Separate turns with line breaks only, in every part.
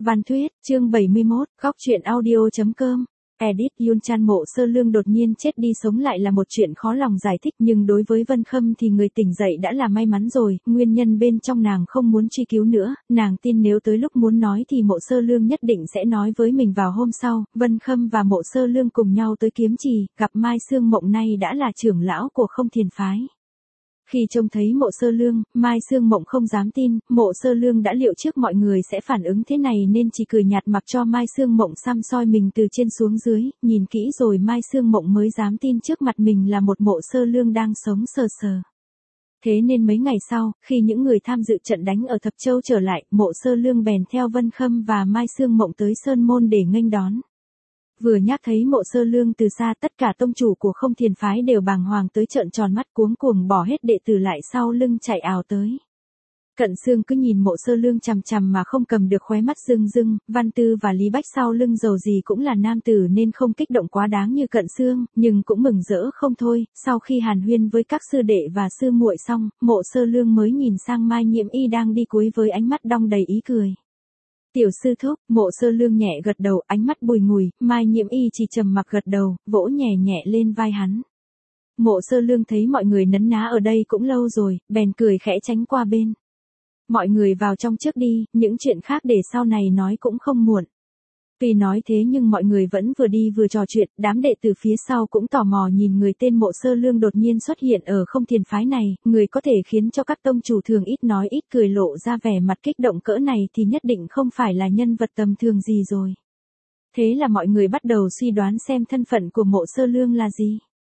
Văn Thuyết, chương 71, góc truyện audio.com. Edit Yunchan Mộ Sơ Lương đột nhiên chết đi sống lại là một chuyện khó lòng giải thích, nhưng đối với Vân Khâm thì người tỉnh dậy đã là may mắn rồi, nguyên nhân bên trong nàng không muốn truy cứu nữa, nàng tin nếu tới lúc muốn nói thì Mộ Sơ Lương nhất định sẽ nói với mình vào hôm sau. Vân Khâm và Mộ Sơ Lương cùng nhau tới Kiếm Trì, gặp Mai Xương Mộng nay đã là trưởng lão của Không Thiền phái. Khi trông thấy Mộ Sơ Lương, Mai Xương Mộng không dám tin, Mộ Sơ Lương đã liệu trước mọi người sẽ phản ứng thế này nên chỉ cười nhạt mặc cho Mai Xương Mộng xăm soi mình từ trên xuống dưới, nhìn kỹ rồi Mai Xương Mộng mới dám tin trước mặt mình là một Mộ Sơ Lương đang sống sờ sờ. Thế nên mấy ngày sau, khi những người tham dự trận đánh ở Thập Châu trở lại, Mộ Sơ Lương bèn theo Vân Khâm và Mai Xương Mộng tới Sơn Môn để nghênh đón. Vừa nhắc thấy Mộ Sơ Lương từ xa, tất cả tông chủ của Không Thiền phái đều bàng hoàng tới trợn tròn mắt, cuống cuồng bỏ hết đệ tử lại sau lưng chạy ào tới. Cận Xương cứ nhìn Mộ Sơ Lương chằm chằm mà không cầm được khóe mắt rưng rưng. Văn Tư và Lý Bách sau lưng dầu gì cũng là nam tử nên không kích động quá đáng như Cận Xương, nhưng cũng mừng rỡ không thôi. Sau khi hàn huyên với các sư đệ và sư muội xong, Mộ Sơ Lương mới nhìn sang Mai Nhiễm Y đang đi cuối với ánh mắt đong đầy ý cười. Tiểu sư thúc. Mộ Sơ Lương nhẹ gật đầu, ánh mắt bùi ngùi. Mai Nhiễm Y chỉ trầm mặc gật đầu, vỗ nhẹ nhẹ lên vai hắn. Mộ Sơ Lương thấy mọi người nấn ná ở đây cũng lâu rồi, bèn cười khẽ tránh qua bên. Mọi người vào trong trước đi, những chuyện khác để sau này nói cũng không muộn. Tuy nói thế nhưng mọi người vẫn vừa đi vừa trò chuyện, đám đệ tử phía sau cũng tò mò nhìn người tên Mộ Sơ Lương đột nhiên xuất hiện ở Không Thiền phái này, người có thể khiến cho các tông chủ thường ít nói ít cười lộ ra vẻ mặt kích động cỡ này thì nhất định không phải là nhân vật tầm thường gì rồi. Thế là mọi người bắt đầu suy đoán xem thân phận của Mộ Sơ Lương là gì.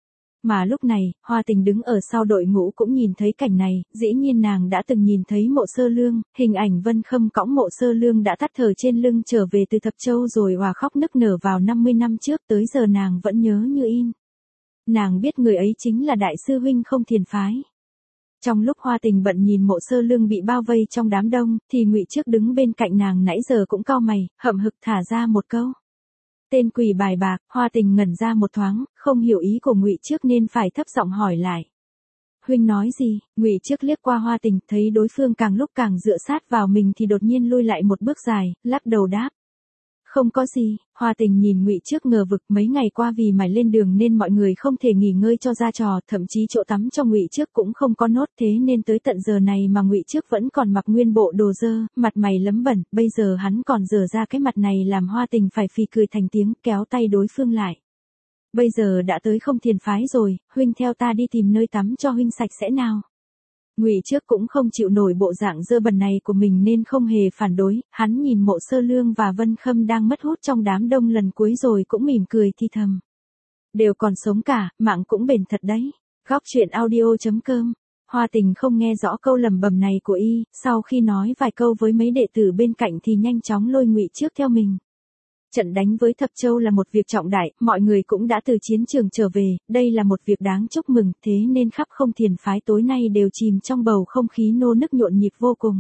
Mà lúc này, Hoa Tình đứng ở sau đội ngũ cũng nhìn thấy cảnh này, dĩ nhiên nàng đã từng nhìn thấy Mộ Sơ Lương, hình ảnh Vân Khâm cõng Mộ Sơ Lương đã thắt thờ trên lưng trở về từ Thập Châu rồi hòa khóc nức nở vào 50 năm trước, tới giờ nàng vẫn nhớ như in. Nàng biết người ấy chính là đại sư huynh Không Thiền phái. Trong lúc Hoa Tình bận nhìn Mộ Sơ Lương bị bao vây trong đám đông, thì Ngụy Trước đứng bên cạnh nàng nãy giờ cũng cau mày, hậm hực thả ra một câu. Tên quỷ bài bạc. Hoa Tình ngẩn ra một thoáng, không hiểu ý của Ngụy Trước nên phải thấp giọng hỏi lại. Huynh nói gì? Ngụy Trước liếc qua Hoa Tình, thấy đối phương càng lúc càng dựa sát vào mình thì đột nhiên lui lại một bước dài, lắc đầu đáp. Không có gì. Hoa Tình nhìn Ngụy Trước ngờ vực, mấy ngày qua vì mải lên đường nên mọi người không thể nghỉ ngơi cho ra trò, thậm chí chỗ tắm cho Ngụy Trước cũng không có nốt, thế nên tới tận giờ này mà Ngụy Trước vẫn còn mặc nguyên bộ đồ dơ, mặt mày lấm bẩn, bây giờ hắn còn dở ra cái mặt này làm Hoa Tình phải phì cười thành tiếng, kéo tay đối phương lại. Bây giờ đã tới Không Thiền phái rồi, huynh theo ta đi tìm nơi tắm cho huynh sạch sẽ nào. Ngụy Trước cũng không chịu nổi bộ dạng dơ bẩn này của mình nên không hề phản đối, hắn nhìn Mộ Sơ Lương và Vân Khâm đang mất hút trong đám đông lần cuối rồi cũng mỉm cười thì thầm. Đều còn sống cả, mạng cũng bền thật đấy. Góc truyện audio.com. Hoa Tình không nghe rõ câu lẩm bẩm này của y, sau khi nói vài câu với mấy đệ tử bên cạnh thì nhanh chóng lôi Ngụy Trước theo mình. Trận đánh với Thập Châu là một việc trọng đại, mọi người cũng đã từ chiến trường trở về, đây là một việc đáng chúc mừng, thế nên khắp Không Thiền phái tối nay đều chìm trong bầu không khí nô nức nhộn nhịp vô cùng.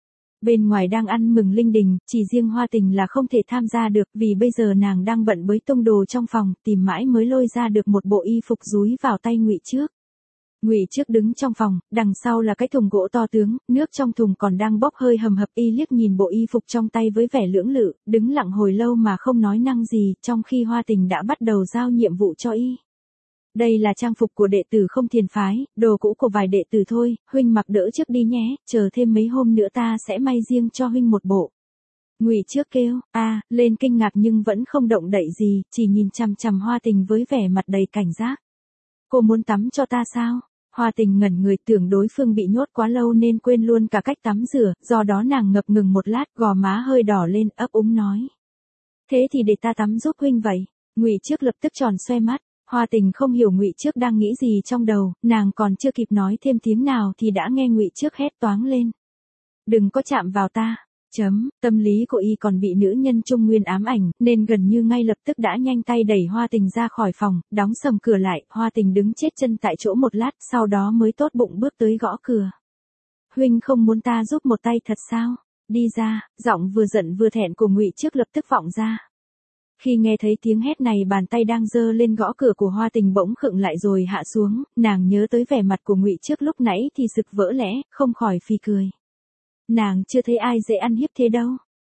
Bên ngoài đang ăn mừng linh đình, chỉ riêng Hoa Tình là không thể tham gia được vì bây giờ nàng đang bận bới tông đồ trong phòng, tìm mãi mới lôi ra được một bộ y phục dúi vào tay Ngụy Trước. Ngụy Trước đứng trong phòng, đằng sau là cái thùng gỗ to tướng, nước trong thùng còn đang bốc hơi hầm hập, y liếc nhìn bộ y phục trong tay với vẻ lưỡng lự, đứng lặng hồi lâu mà không nói năng gì, trong khi Hoa Tình đã bắt đầu giao nhiệm vụ cho y. Đây là trang phục của đệ tử Không Thiền phái, đồ cũ của vài đệ tử thôi, huynh mặc đỡ trước đi nhé, chờ thêm mấy hôm nữa ta sẽ may riêng cho huynh một bộ. Ngụy Trước kêu, lên kinh ngạc nhưng vẫn không động đậy gì, chỉ nhìn chằm chằm Hoa Tình với vẻ mặt đầy cảnh giác. Cô muốn tắm cho ta sao? Hoa Tình ngẩn người, tưởng đối phương bị nhốt quá lâu nên quên luôn cả cách tắm rửa, do đó nàng ngập ngừng một lát, gò má hơi đỏ lên, ấp úng nói. Thế thì để ta tắm giúp huynh vậy. Ngụy Trước lập tức tròn xoe mắt. Hoa Tình không hiểu Ngụy Trước đang nghĩ gì trong đầu, nàng còn chưa kịp nói thêm tiếng nào thì đã nghe Ngụy Trước hét toáng lên. Đừng có chạm vào ta. Tâm lý của y còn bị nữ nhân Trung Nguyên ám ảnh, nên gần như ngay lập tức đã nhanh tay đẩy Hoa Tình ra khỏi phòng, đóng sầm cửa lại, Hoa Tình đứng chết chân tại chỗ một lát, sau đó mới tốt bụng bước tới gõ cửa. Huynh không muốn ta giúp một tay thật sao? Đi ra. Giọng vừa giận vừa thẹn của Ngụy Trước lập tức vọng ra. Khi nghe thấy tiếng hét này, bàn tay đang giơ lên gõ cửa của Hoa Tình bỗng khựng lại rồi hạ xuống, nàng nhớ tới vẻ mặt của Ngụy Trước lúc nãy thì sực vỡ lẽ, không khỏi phì cười. Nàng chưa thấy ai dễ ăn hiếp thế đâu.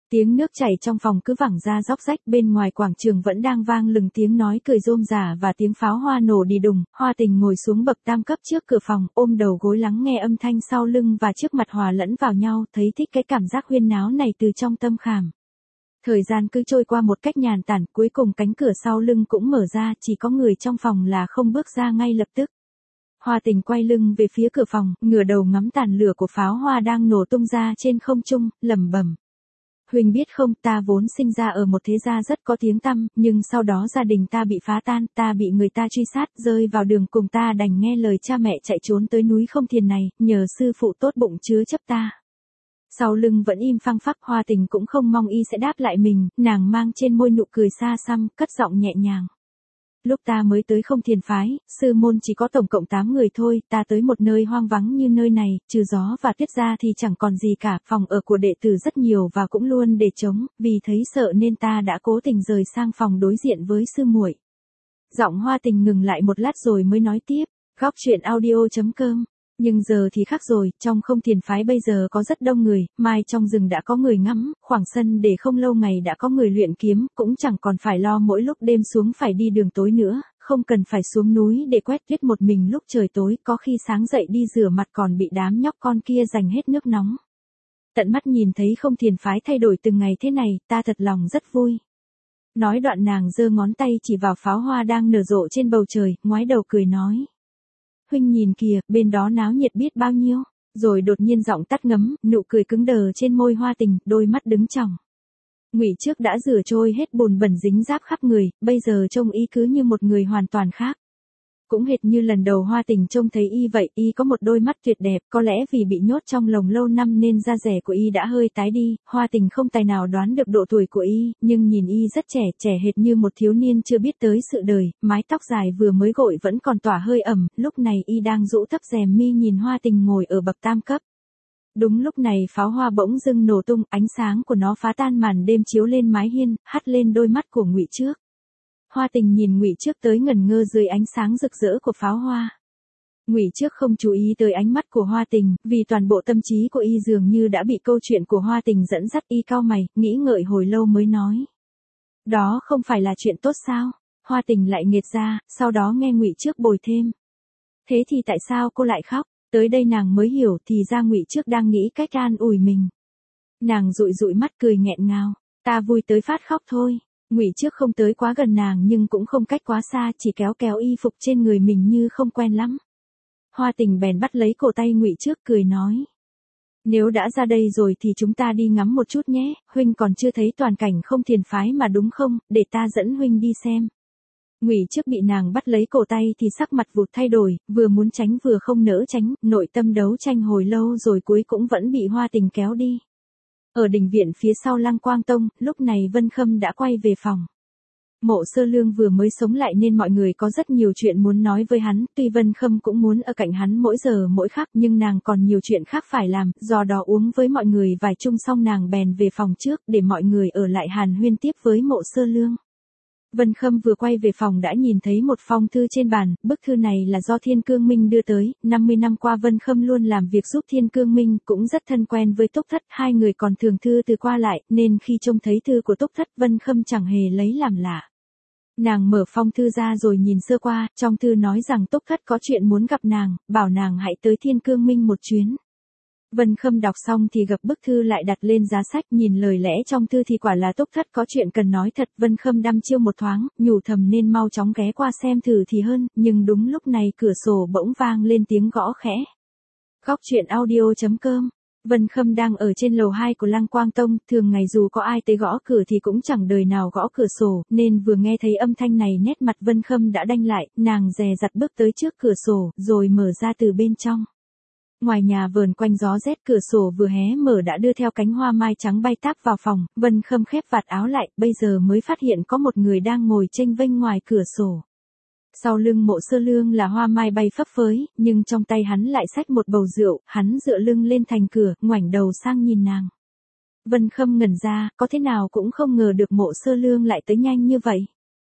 Tiếng nước chảy trong phòng cứ vẳng ra róc rách, bên ngoài quảng trường vẫn đang vang lừng tiếng nói cười rôm rả và tiếng pháo hoa nổ đi đùng. Hoa Tình ngồi xuống bậc tam cấp trước cửa phòng, ôm đầu gối lắng nghe âm thanh sau lưng và trước mặt hòa lẫn vào nhau, thấy thích cái cảm giác huyên náo này từ trong tâm khảm. Thời gian cứ trôi qua một cách nhàn tản, cuối cùng cánh cửa sau lưng cũng mở ra, chỉ có người trong phòng là không bước ra ngay lập tức. Hoa Tình quay lưng về phía cửa phòng, ngửa đầu ngắm tàn lửa của pháo hoa đang nổ tung ra trên không trung, lẩm bẩm. Huỳnh biết không, ta vốn sinh ra ở một thế gia rất có tiếng tăm, nhưng sau đó gia đình ta bị phá tan, ta bị người ta truy sát, rơi vào đường cùng, ta đành nghe lời cha mẹ chạy trốn tới núi Không Thiền này, nhờ sư phụ tốt bụng chứa chấp ta. Sau lưng vẫn im phăng phắc, Hoa Tình cũng không mong y sẽ đáp lại mình, nàng mang trên môi nụ cười xa xăm, cất giọng nhẹ nhàng. Lúc ta mới tới Không Thiền phái, sư môn chỉ có tổng cộng 8 người thôi, ta tới một nơi hoang vắng như nơi này, trừ gió và tuyết ra thì chẳng còn gì cả, phòng ở của đệ tử rất nhiều và cũng luôn để trống, vì thấy sợ nên ta đã cố tình rời sang phòng đối diện với sư muội. Giọng Hoa Tình ngừng lại một lát rồi mới nói tiếp, góc truyện audio.com. Nhưng giờ thì khác rồi, trong Không Thiền phái bây giờ có rất đông người, mai trong rừng đã có người ngắm, khoảng sân để không lâu ngày đã có người luyện kiếm, cũng chẳng còn phải lo mỗi lúc đêm xuống phải đi đường tối nữa, không cần phải xuống núi để quét tuyết một mình lúc trời tối, có khi sáng dậy đi rửa mặt còn bị đám nhóc con kia giành hết nước nóng. Tận mắt nhìn thấy Không Thiền phái thay đổi từng ngày thế này, ta thật lòng rất vui. Nói đoạn nàng giơ ngón tay chỉ vào pháo hoa đang nở rộ trên bầu trời, ngoái đầu cười nói. Huynh nhìn kìa, bên đó náo nhiệt biết bao nhiêu, rồi đột nhiên giọng tắt ngấm, nụ cười cứng đờ trên môi Hoa Tình, đôi mắt đứng tròng. Ngụy Trước đã rửa trôi hết bùn bẩn dính ráp khắp người, bây giờ trông y cứ như một người hoàn toàn khác. Cũng hệt như lần đầu Hoa Tình trông thấy y vậy, y có một đôi mắt tuyệt đẹp, có lẽ vì bị nhốt trong lồng lâu năm nên da dẻ của y đã hơi tái đi, Hoa Tình không tài nào đoán được độ tuổi của y, nhưng nhìn y rất trẻ, trẻ hệt như một thiếu niên chưa biết tới sự đời, mái tóc dài vừa mới gội vẫn còn tỏa hơi ẩm, lúc này y đang rũ thấp rèm mi nhìn Hoa Tình ngồi ở bậc tam cấp. Đúng lúc này pháo hoa bỗng dưng nổ tung, ánh sáng của nó phá tan màn đêm chiếu lên mái hiên, hắt lên đôi mắt của Ngụy Trước. Hoa Tình nhìn Ngụy Trước tới ngẩn ngơ dưới ánh sáng rực rỡ của pháo hoa. Ngụy Trước không chú ý tới ánh mắt của Hoa Tình, vì toàn bộ tâm trí của y dường như đã bị câu chuyện của Hoa Tình dẫn dắt, y cau mày, nghĩ ngợi hồi lâu mới nói. Đó không phải là chuyện tốt sao? Hoa Tình lại nghệt ra, sau đó nghe Ngụy Trước bồi thêm. Thế thì tại sao cô lại khóc? Tới đây nàng mới hiểu thì ra Ngụy Trước đang nghĩ cách an ủi mình. Nàng dụi dụi mắt cười nghẹn ngào, ta vui tới phát khóc thôi. Ngụy Trước không tới quá gần nàng nhưng cũng không cách quá xa, chỉ kéo kéo y phục trên người mình như không quen lắm. Hoa Tình bèn bắt lấy cổ tay Ngụy Trước cười nói. Nếu đã ra đây rồi thì chúng ta đi ngắm một chút nhé, huynh còn chưa thấy toàn cảnh Không Thiền phái mà đúng không, để ta dẫn huynh đi xem. Ngụy Trước bị nàng bắt lấy cổ tay thì sắc mặt vụt thay đổi, vừa muốn tránh vừa không nỡ tránh, nội tâm đấu tranh hồi lâu rồi cuối cũng vẫn bị Hoa Tình kéo đi. Ở đình viện phía sau Lăng Quang Tông, lúc này Vân Khâm đã quay về phòng. Mộ Sơ Lương vừa mới sống lại nên mọi người có rất nhiều chuyện muốn nói với hắn, tuy Vân Khâm cũng muốn ở cạnh hắn mỗi giờ mỗi khắc nhưng nàng còn nhiều chuyện khác phải làm, do đó uống với mọi người vài chung xong nàng bèn về phòng trước để mọi người ở lại hàn huyên tiếp với Mộ Sơ Lương. Vân Khâm vừa quay về phòng đã nhìn thấy một phong thư trên bàn, bức thư này là do Thiên Cương Minh đưa tới, 50 năm qua Vân Khâm luôn làm việc giúp Thiên Cương Minh, cũng rất thân quen với Túc Thất, hai người còn thường thư từ qua lại, nên khi trông thấy thư của Túc Thất Vân Khâm chẳng hề lấy làm lạ. Nàng mở phong thư ra rồi nhìn sơ qua, trong thư nói rằng Túc Thất có chuyện muốn gặp nàng, bảo nàng hãy tới Thiên Cương Minh một chuyến. Vân Khâm đọc xong thì gập bức thư lại đặt lên giá sách, nhìn lời lẽ trong thư thì quả là Túc Thất có chuyện cần nói thật. Vân Khâm đăm chiêu một thoáng, nhủ thầm nên mau chóng ghé qua xem thử thì hơn, nhưng đúng lúc này cửa sổ bỗng vang lên tiếng gõ khẽ. Góc truyện audio.com. Vân Khâm đang ở trên lầu 2 của Lăng Quang Tông, thường ngày dù có ai tới gõ cửa thì cũng chẳng đời nào gõ cửa sổ, nên vừa nghe thấy âm thanh này nét mặt Vân Khâm đã đanh lại, nàng dè dặt bước tới trước cửa sổ, rồi mở ra từ bên trong. Ngoài nhà vờn quanh gió rét, cửa sổ vừa hé mở đã đưa theo cánh hoa mai trắng bay táp vào phòng, Vân Khâm khép vạt áo lại, bây giờ mới phát hiện có một người đang ngồi chênh vênh ngoài cửa sổ. Sau lưng Mộ Sơ Lương là hoa mai bay phấp phới, nhưng trong tay hắn lại xách một bầu rượu, hắn dựa lưng lên thành cửa, ngoảnh đầu sang nhìn nàng. Vân Khâm ngẩn ra, có thế nào cũng không ngờ được Mộ Sơ Lương lại tới nhanh như vậy.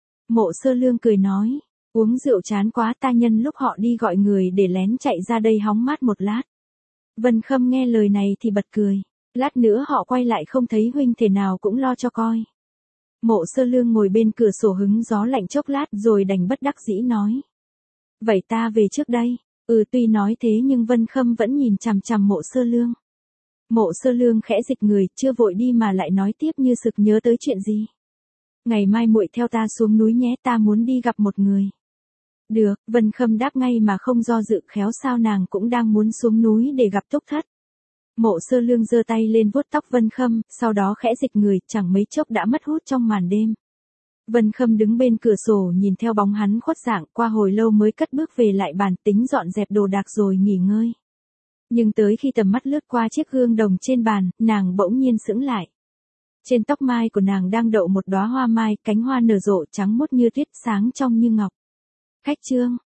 Mộ Sơ Lương cười nói, uống rượu chán quá, ta nhân lúc họ đi gọi người để lén chạy ra đây hóng mát một lát. Vân Khâm nghe lời này thì bật cười. Lát nữa họ quay lại không thấy huynh thể nào cũng lo cho coi. Mộ Sơ Lương ngồi bên cửa sổ hứng gió lạnh chốc lát rồi đành bất đắc dĩ nói. Vậy ta về trước đây. Tuy nói thế nhưng Vân Khâm vẫn nhìn chằm chằm Mộ Sơ Lương. Mộ Sơ Lương khẽ dịch người, chưa vội đi mà lại nói tiếp như sực nhớ tới chuyện gì. Ngày mai muội theo ta xuống núi nhé, ta muốn đi gặp một người. Được, Vân Khâm đáp ngay mà không do dự, khéo sao nàng cũng đang muốn xuống núi để gặp Túc Thất. Mộ Sơ Lương giơ tay lên vuốt tóc Vân Khâm, sau đó khẽ dịch người, chẳng mấy chốc đã mất hút trong màn đêm. Vân Khâm đứng bên cửa sổ nhìn theo bóng hắn khuất dạng, qua hồi lâu mới cất bước về lại bàn, tính dọn dẹp đồ đạc rồi nghỉ ngơi. Nhưng tới khi tầm mắt lướt qua chiếc gương đồng trên bàn, nàng bỗng nhiên sững lại. Trên tóc mai của nàng đang đậu một đóa hoa mai, cánh hoa nở rộ trắng muốt như tuyết, sáng trong như ngọc. Khách Trương,